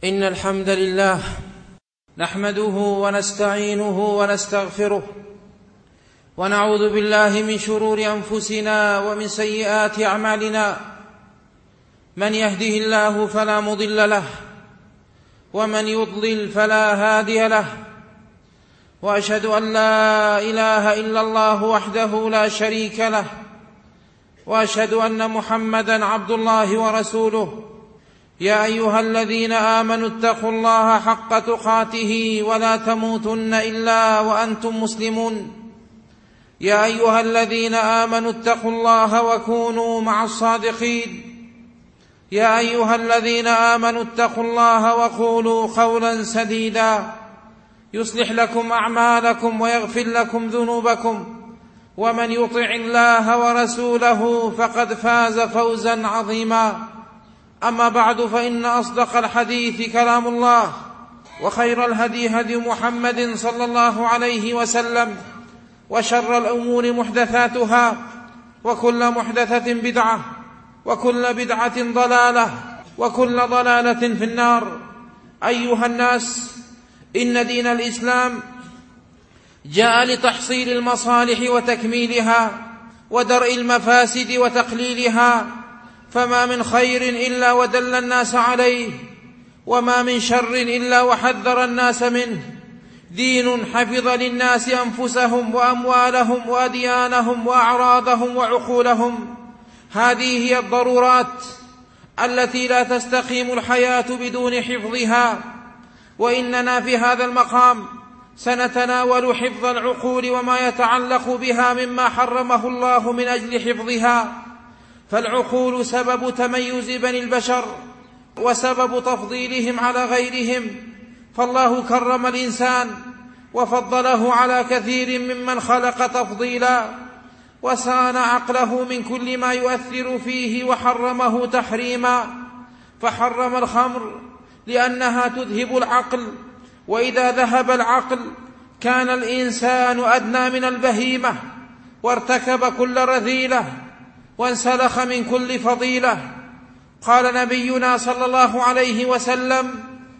إن الحمد لله نحمده ونستعينه ونستغفره، ونعوذ بالله من شرور أنفسنا ومن سيئات أعمالنا. من يهده الله فلا مضل له، ومن يضلل فلا هادي له، وأشهد أن لا إله إلا الله وحده لا شريك له، وأشهد أن محمدًا عبد الله ورسوله. يا أيها الذين آمنوا اتقوا الله حق تقاته ولا تموتن إلا وأنتم مسلمون. يا أيها الذين آمنوا اتقوا الله وكونوا مع الصادقين. يا أيها الذين آمنوا اتقوا الله وقولوا قولا سديدا يصلح لكم أعمالكم ويغفر لكم ذنوبكم، ومن يطع الله ورسوله فقد فاز فوزا عظيما. أما بعد، فإن أصدق الحديث كلام الله، وخير الهدي هدي محمد صلى الله عليه وسلم، وشر الأمور محدثاتها، وكل محدثة بدعة، وكل بدعة ضلالة، وكل ضلالة في النار. أيها الناس، إن دين الإسلام جاء لتحصيل المصالح وتكميلها، ودرء المفاسد وتقليلها، فما من خير إلا ودل الناس عليه، وما من شر إلا وحذر الناس منه. دين حفظ للناس أنفسهم وأموالهم وأديانهم وأعراضهم وعقولهم. هذه هي الضرورات التي لا تستقيم الحياة بدون حفظها. وإننا في هذا المقام سنتناول حفظ العقول وما يتعلق بها مما حرمه الله من أجل حفظها. فالعقول سبب تميز بني البشر، وسبب تفضيلهم على غيرهم، فالله كرم الإنسان وفضله على كثير ممن خلق تفضيلا، وسان عقله من كل ما يؤثر فيه، وحرمه تحريما. فحرم الخمر لأنها تذهب العقل، وإذا ذهب العقل كان الإنسان أدنى من البهيمة، وارتكب كل رذيلة، وانسلخ من كل فضيلة. قال نبينا صلى الله عليه وسلم: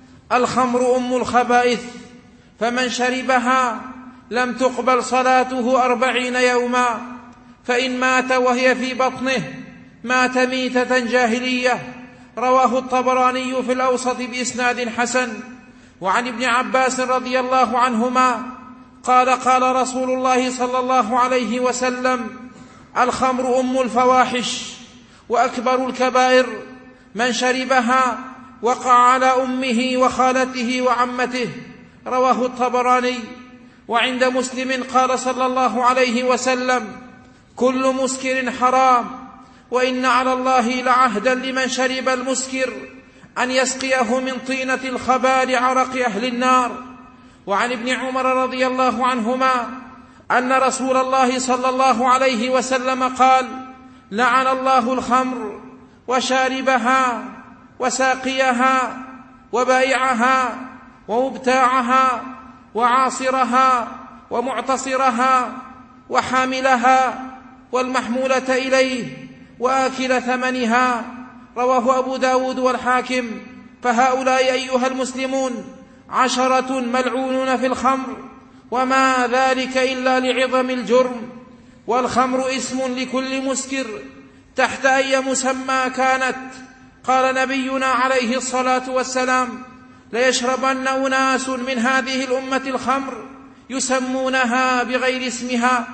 الخمر أم الخبائث، فمن شربها لم تقبل صلاته 40 يوما، فإن مات وهي في بطنه مات ميتة جاهلية. رواه الطبراني في الأوسط بإسناد حسن. وعن ابن عباس رضي الله عنهما قال: قال رسول الله صلى الله عليه وسلم: الخمر أم الفواحش وأكبر الكبائر، من شربها وقع على أمه وخالته وعمته. رواه الطبراني. وعند مسلم قال صلى الله عليه وسلم: كل مسكر حرام، وإن على الله لعهدا لمن شرب المسكر أن يسقيه من طينة الخبال عرق أهل النار. وعن ابن عمر رضي الله عنهما أن رسول الله صلى الله عليه وسلم قال: لعن الله الخمر وشاربها وساقيها وبائعها ومبتاعها وعاصرها ومعتصرها وحاملها والمحمولة إليه وآكل ثمنها. رواه أبو داود والحاكم. فهؤلاء أيها المسلمون 10 ملعونون في الخمر، وما ذلك إلا لعظم الجرم. والخمر اسم لكل مسكر تحت أي مسمى كانت. قال نبينا عليه الصلاة والسلام: ليشربن أناس من هذه الأمة الخمر يسمونها بغير اسمها.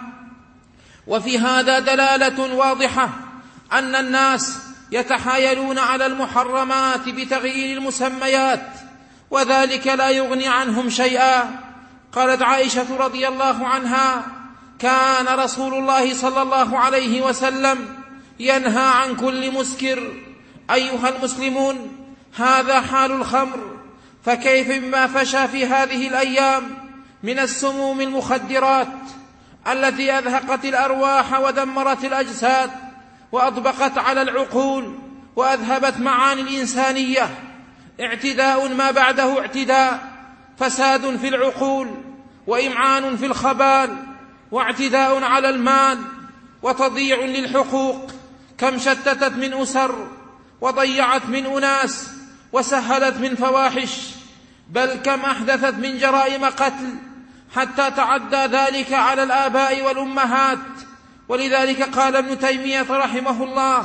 وفي هذا دلالة واضحة أن الناس يتحايلون على المحرمات بتغيير المسميات، وذلك لا يغني عنهم شيئا. قالت عائشة رضي الله عنها: كان رسول الله صلى الله عليه وسلم ينهى عن كل مسكر. أيها المسلمون، هذا حال الخمر، فكيف بما فشى في هذه الأيام من السموم المخدرات التي أذهقت الأرواح ودمرت الأجساد، وأطبقت على العقول، وأذهبت معاني الإنسانية. اعتداء ما بعده اعتداء، فساد في العقول، وإمعان في الخبال، واعتداء على المال، وتضييع للحقوق. كم شتتت من أسر وضيعت من أناس وسهلت من فواحش، بل كم أحدثت من جرائم قتل، حتى تعدى ذلك على الآباء والأمهات. ولذلك قال ابن تيمية رحمه الله: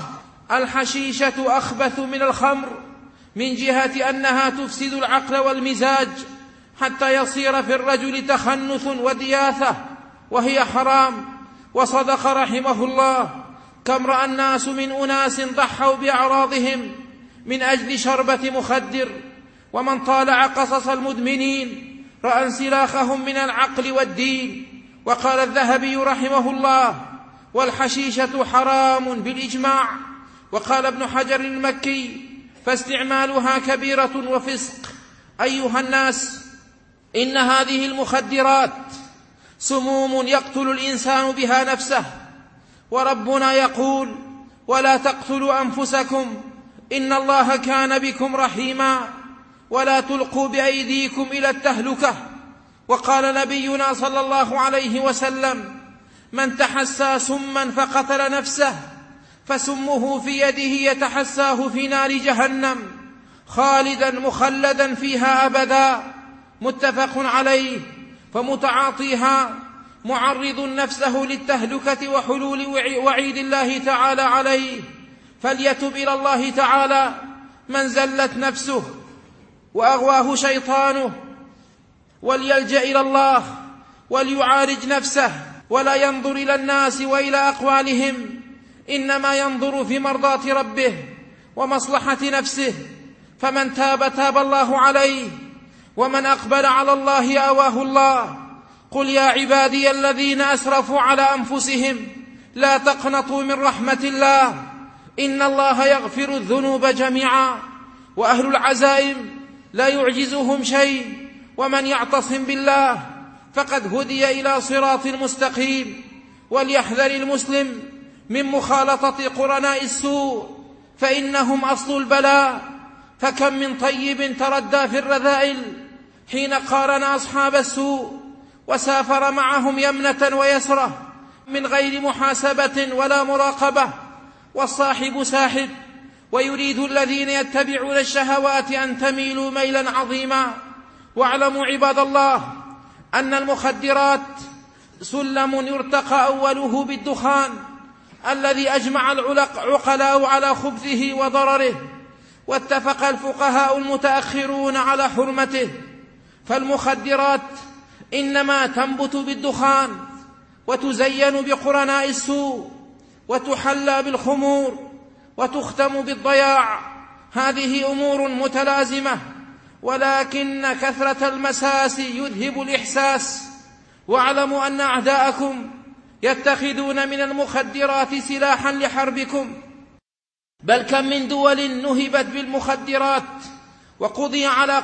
الحشيشة أخبث من الخمر، من جهة أنها تفسد العقل والمزاج حتى يصير في الرجل تخنث ودياثة، وهي حرام. وصدق رحمه الله: كم رأى الناس من أناس ضحوا بأعراضهم من أجل شربة مخدر، ومن طالع قصص المدمنين رأى انسلاخهم من العقل والدين. وقال الذهبي رحمه الله: والحشيشة حرام بالإجماع. وقال ابن حجر المكي: فاستعمالها كبيرة وفسق. أيها الناس، إن هذه المخدرات سموم يقتل الإنسان بها نفسه، وربنا يقول: ولا تقتلوا أنفسكم إن الله كان بكم رحيما ولا تلقوا بأيديكم إلى التهلكة. وقال نبينا صلى الله عليه وسلم: من تحسى سما فقتل نفسه فسمه في يده يتحساه في نار جهنم خالدا مخلدا فيها أبدا. متفق عليه. فمتعاطيها معرض نفسه للتهلكة وحلول وعيد الله تعالى عليه، فليتب إلى الله تعالى من زلت نفسه وأغواه شيطانه، وليلجأ إلى الله وليعالج نفسه، ولا ينظر إلى الناس وإلى أقوالهم، إنما ينظر في مرضاة ربه ومصلحة نفسه. فمن تاب تاب الله عليه، ومن أقبل على الله آواه الله. قل يا عبادي الذين أسرفوا على أنفسهم لا تقنطوا من رحمة الله إن الله يغفر الذنوب جميعا. وأهل العزائم لا يعجزهم شيء، ومن يعتصم بالله فقد هدي إلى صراط مستقيم. وليحذر المسلم من مخالطة قرناء السوء، فإنهم أصل البلاء. فكم من طيب تردى في الرذائل حين قارن أصحاب السوء وسافر معهم يمنة ويسرة من غير محاسبة ولا مراقبة. والصاحب ساحب، ويريد الذين يتبعون الشهوات أن تميلوا ميلا عظيما. واعلموا عباد الله أن المخدرات سلم يرتقى أوله بالدخان، الذي أجمع العقلاء على خبثه وضرره، واتفق الفقهاء المتأخرون على حرمته. فالمخدرات إنما تنبت بالدخان، وتزين بقرناء السوء، وتحلى بالخمور، وتختم بالضياع. هذه أمور متلازمة، ولكن كثرة المساس يذهب الإحساس. واعلموا أن أعداءكم يتخذون من المخدرات سلاحا لحربكم، بل كم من دول نهبت بالمخدرات وقضي على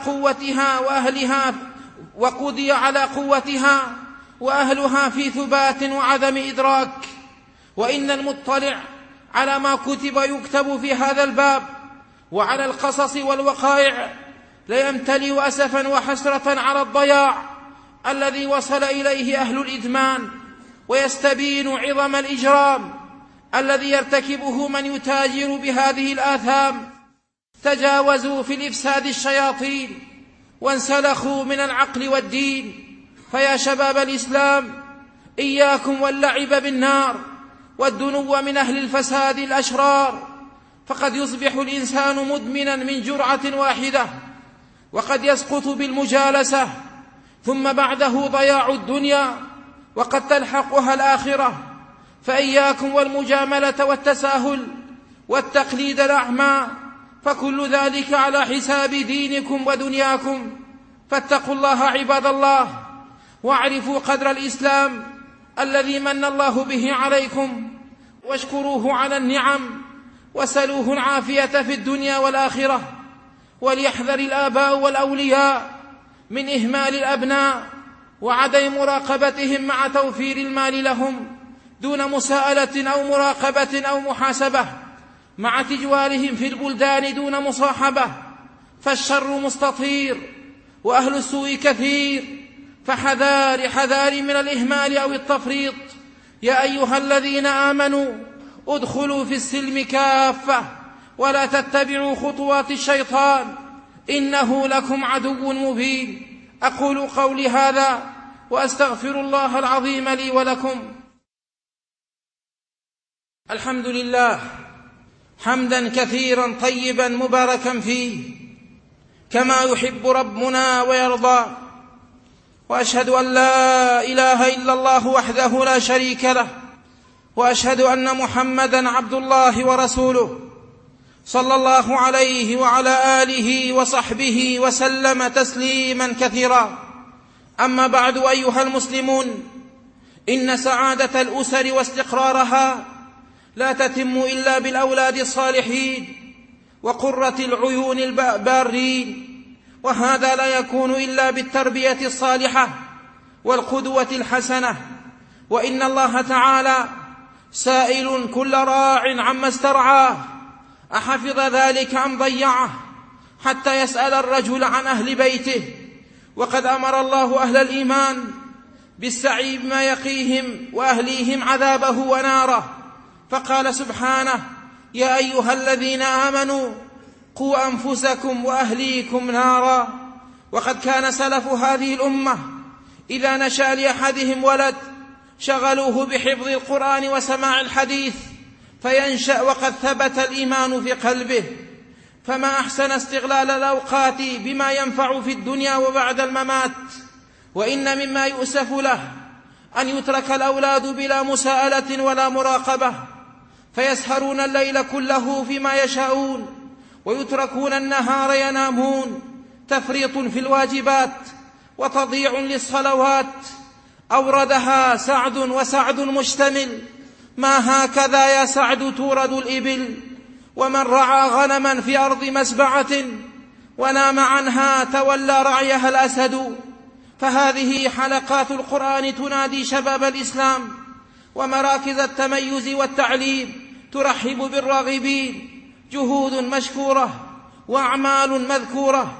قوتها وأهلها في ثبات وعدم إدراك. وإن المطلع على ما يكتب في هذا الباب وعلى القصص والوقائع ليمتلئ أسفا وحسرة على الضياع الذي وصل إليه أهل الإدمان، ويستبين عظم الإجرام الذي يرتكبه من يتاجر بهذه الآثام. تجاوزوا في الإفساد الشياطين وانسلخوا من العقل والدين. فيا شباب الإسلام، إياكم واللعب بالنار والدنو من أهل الفساد الأشرار، فقد يصبح الإنسان مدمنا من جرعة واحدة، وقد يسقط بالمجالسة، ثم بعده ضياع الدنيا، وقد تلحقها الآخرة. فإياكم والمجاملة والتساهل والتقليد الأعمى، فكل ذلك على حساب دينكم ودنياكم. فاتقوا الله عباد الله، واعرفوا قدر الإسلام الذي من الله به عليكم، واشكروه على النعم، وسلوه العافية في الدنيا والآخرة. وليحذر الآباء والأولياء من إهمال الأبناء وعدم مراقبتهم مع توفير المال لهم دون مساءلة أو مراقبة أو محاسبة، مع تجوالهم في البلدان دون مصاحبة. فالشر مستطير وأهل السوء كثير، فحذار من الإهمال أو التفريط. يا أيها الذين آمنوا ادخلوا في السلم كافة، ولا تتبعوا خطوات الشيطان إنه لكم عدو مبين. أقول قولي هذا وأستغفر الله العظيم لي ولكم. الحمد لله حمدا كثيرا طيبا مباركا فيه كما يحب ربنا ويرضى، وأشهد أن لا إله إلا الله وحده لا شريك له، وأشهد أن محمدا عبد الله ورسوله صلى الله عليه وعلى آله وصحبه وسلم تسليما كثيرا. أما بعد، أيها المسلمون، إن سعادة الأسر واستقرارها لا تتم إلا بالأولاد الصالحين وقرة العيون البارين، وهذا لا يكون إلا بالتربية الصالحة والقدوة الحسنة. وإن الله تعالى سائل كل راع عما استرعاه أحفظ ذلك أم ضيعه، حتى يسأل الرجل عن أهل بيته. وقد أمر الله أهل الإيمان بالسعي بما يقيهم وأهليهم عذابه وناره، فقال سبحانه: يا أيها الذين آمنوا قوا أنفسكم وأهليكم نارا. وقد كان سلف هذه الأمة إذا نشأ لأحدهم ولد شغلوه بحفظ القرآن وسماع الحديث فينشأ وقد ثبت الإيمان في قلبه. فما أحسن استغلال الأوقات بما ينفع في الدنيا وبعد الممات. وإن مما يؤسف له أن يترك الأولاد بلا مساءلة ولا مراقبة، فيسهرون الليل كله فيما يشاءون ويتركون النهار ينامون. تفريط في الواجبات وتضييع للصلوات. أوردها سعد وسعد مشتمل: ما هكذا يا سعد تورد الإبل، ومن رعى غنما في أرض مسبعة ونام عنها تولى رعيها الأسد. فهذه حلقات القرآن تنادي شباب الإسلام ومراكز التميز والتعليم ترحب بالراغبين. جهود مشكورة وأعمال مذكورة،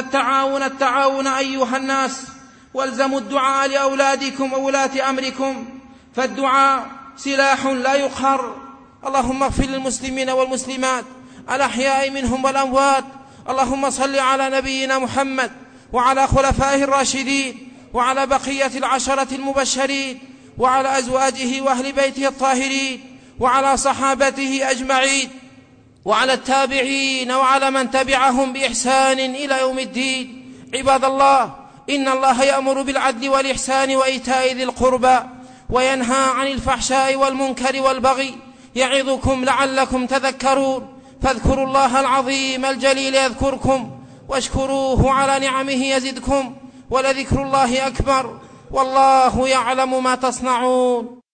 التعاون أيها الناس، والزموا الدعاء لأولادكم وولاة أمركم، فالدعاء سلاح لا يقهر. اللهم اغفر للمسلمين والمسلمات الأحياء منهم والأموات. اللهم صل على نبينا محمد وعلى خلفائه الراشدين وعلى بقية العشرة المبشرين وعلى أزواجه وأهل بيته الطاهرين وعلى صحابته أجمعين وعلى التابعين وعلى من تبعهم بإحسان إلى يوم الدين. عباد الله، إن الله يأمر بالعدل والإحسان وإيتاء ذي القربى وينهى عن الفحشاء والمنكر والبغي، يعظكم لعلكم تذكرون. فاذكروا الله العظيم الجليل يذكركم، واشكروه على نعمه يزدكم، ولذكر الله أكبر، والله يعلم ما تصنعون.